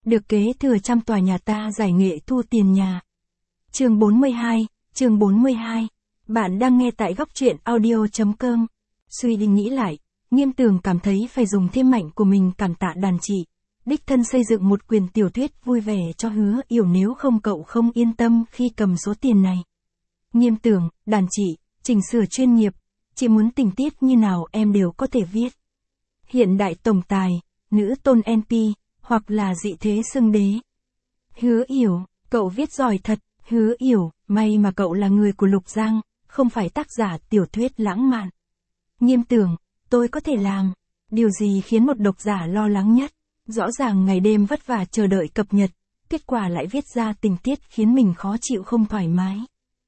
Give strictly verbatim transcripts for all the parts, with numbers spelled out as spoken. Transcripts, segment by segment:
được kế thừa trăm tòa nhà ta giải nghệ thu tiền nhà. Chương bốn mươi hai, chương bốn mươi hai. Bạn đang nghe tại góc truyện audio chấm com. Suy đi nghĩ lại, Nghiêm Tường cảm thấy phải dùng thêm mạnh của mình cảm tạ đàn chị. Đích thân xây dựng một quyển tiểu thuyết vui vẻ cho Hứa Yểu, nếu không cậu không yên tâm khi cầm số tiền này. Nghiêm Tường, đàn chị, chỉnh sửa chuyên nghiệp, chị muốn tình tiết như nào em đều có thể viết. Hiện đại tổng tài, nữ tôn en pê, hoặc là dị thế xưng đế. Hứa Yểu, cậu viết giỏi thật. Hứa Yểu, may mà cậu là người của Lục Giang, không phải tác giả tiểu thuyết lãng mạn. Nghiêm Tường, tôi có thể làm. Điều gì khiến một độc giả lo lắng nhất? Rõ ràng ngày đêm vất vả chờ đợi cập nhật, kết quả lại viết ra tình tiết khiến mình khó chịu không thoải mái.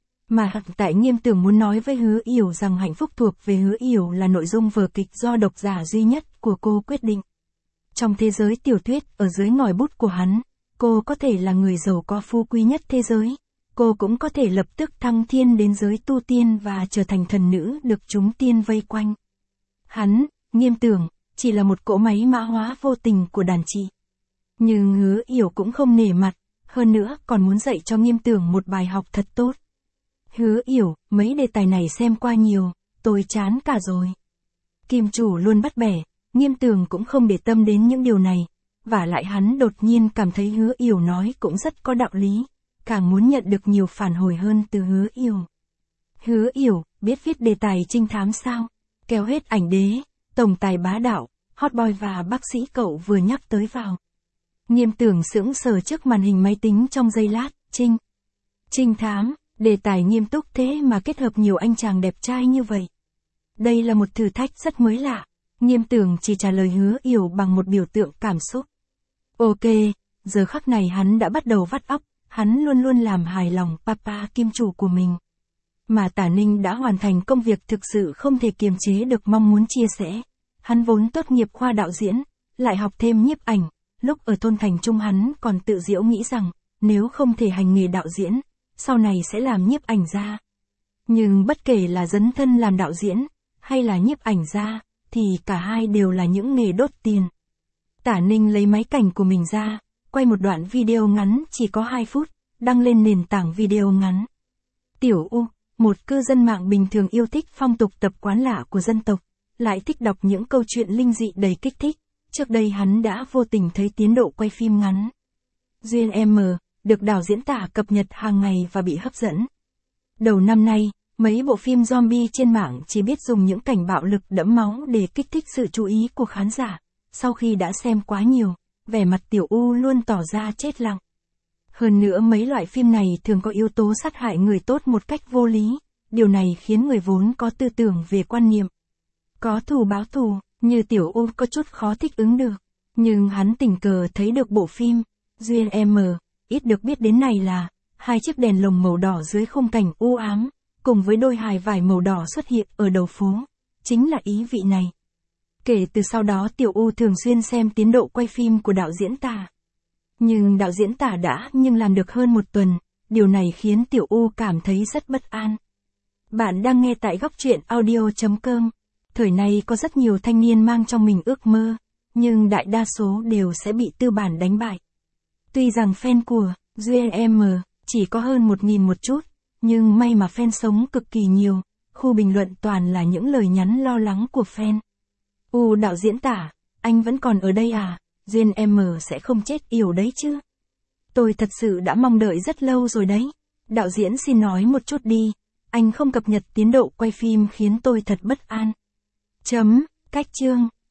Mà tại Nghiêm Tường muốn nói với Hứa Yểu rằng hạnh phúc thuộc về Hứa Yểu là nội dung vở kịch do độc giả duy nhất của cô quyết định. Trong thế giới tiểu thuyết, ở dưới ngòi bút của hắn, cô có thể là người giàu có phú quý nhất thế giới. Cô cũng có thể lập tức thăng thiên đến giới tu tiên và trở thành thần nữ được chúng tiên vây quanh. Hắn, Nghiêm Tường, chỉ là một cỗ máy mã hóa vô tình của đàn chị. Nhưng Hứa Yểu cũng không nể mặt, hơn nữa còn muốn dạy cho Nghiêm Tường một bài học thật tốt. Hứa Yểu, mấy đề tài này xem qua nhiều, tôi chán cả rồi. Kim chủ luôn bắt bẻ, Nghiêm Tường cũng không để tâm đến những điều này. Vả lại hắn đột nhiên cảm thấy Hứa Yểu nói cũng rất có đạo lý, càng muốn nhận được nhiều phản hồi hơn từ Hứa Yểu. Hứa Yểu, biết viết đề tài trinh thám sao? Kéo hết ảnh đế, tổng tài bá đạo, hot boy và bác sĩ cậu vừa nhắc tới vào. Nghiêm Tường sững sờ trước màn hình máy tính trong giây lát, trinh. Trinh thám, đề tài nghiêm túc thế mà kết hợp nhiều anh chàng đẹp trai như vậy. Đây là một thử thách rất mới lạ. Nghiêm Tường chỉ trả lời Hứa Yểu bằng một biểu tượng cảm xúc. Ok, giờ khắc này hắn đã bắt đầu vắt óc, hắn luôn luôn làm hài lòng papa kim chủ của mình. Mà Tả Ninh đã hoàn thành công việc thực sự không thể kiềm chế được mong muốn chia sẻ. Hắn vốn tốt nghiệp khoa đạo diễn, lại học thêm nhiếp ảnh, lúc ở thôn thành trung hắn còn tự giễu nghĩ rằng, nếu không thể hành nghề đạo diễn, sau này sẽ làm nhiếp ảnh gia. Nhưng bất kể là dấn thân làm đạo diễn, hay là nhiếp ảnh gia, thì cả hai đều là những nghề đốt tiền. Tả Ninh lấy máy cảnh của mình ra, quay một đoạn video ngắn chỉ có hai phút, đăng lên nền tảng video ngắn. Tiểu U, một cư dân mạng bình thường yêu thích phong tục tập quán lạ của dân tộc, lại thích đọc những câu chuyện linh dị đầy kích thích. Trước đây hắn đã vô tình thấy tiến độ quay phim ngắn Duyên M, được đạo diễn Tả cập nhật hàng ngày và bị hấp dẫn. Đầu năm nay, mấy bộ phim zombie trên mạng chỉ biết dùng những cảnh bạo lực đẫm máu để kích thích sự chú ý của khán giả. Sau khi đã xem quá nhiều, vẻ mặt Tiểu U luôn tỏ ra chết lặng. Hơn nữa mấy loại phim này thường có yếu tố sát hại người tốt một cách vô lý, điều này khiến người vốn có tư tưởng về quan niệm có thù báo thù, như Tiểu U có chút khó thích ứng được. Nhưng hắn tình cờ thấy được bộ phim Duyên M, ít được biết đến này là hai chiếc đèn lồng màu đỏ dưới khung cảnh u ám, cùng với đôi hài vải màu đỏ xuất hiện ở đầu phố, chính là ý vị này. Kể từ sau đó Tiểu U thường xuyên xem tiến độ quay phim của đạo diễn Tả. Nhưng đạo diễn Tả đã nhưng làm được hơn một tuần, điều này khiến Tiểu U cảm thấy rất bất an. Bạn đang nghe tại góc truyện audio chấm com. Thời nay có rất nhiều thanh niên mang trong mình ước mơ, nhưng đại đa số đều sẽ bị tư bản đánh bại. Tuy rằng fan của Duyên M chỉ có hơn một nghìn một chút, nhưng may mà fan sống cực kỳ nhiều, khu bình luận toàn là những lời nhắn lo lắng của fan. U đạo diễn Tả, anh vẫn còn ở đây à? Duyên M sẽ không chết yểu đấy chứ? Tôi thật sự đã mong đợi rất lâu rồi đấy. Đạo diễn xin nói một chút đi, anh không cập nhật tiến độ quay phim khiến tôi thật bất an. Chấm, cách chương.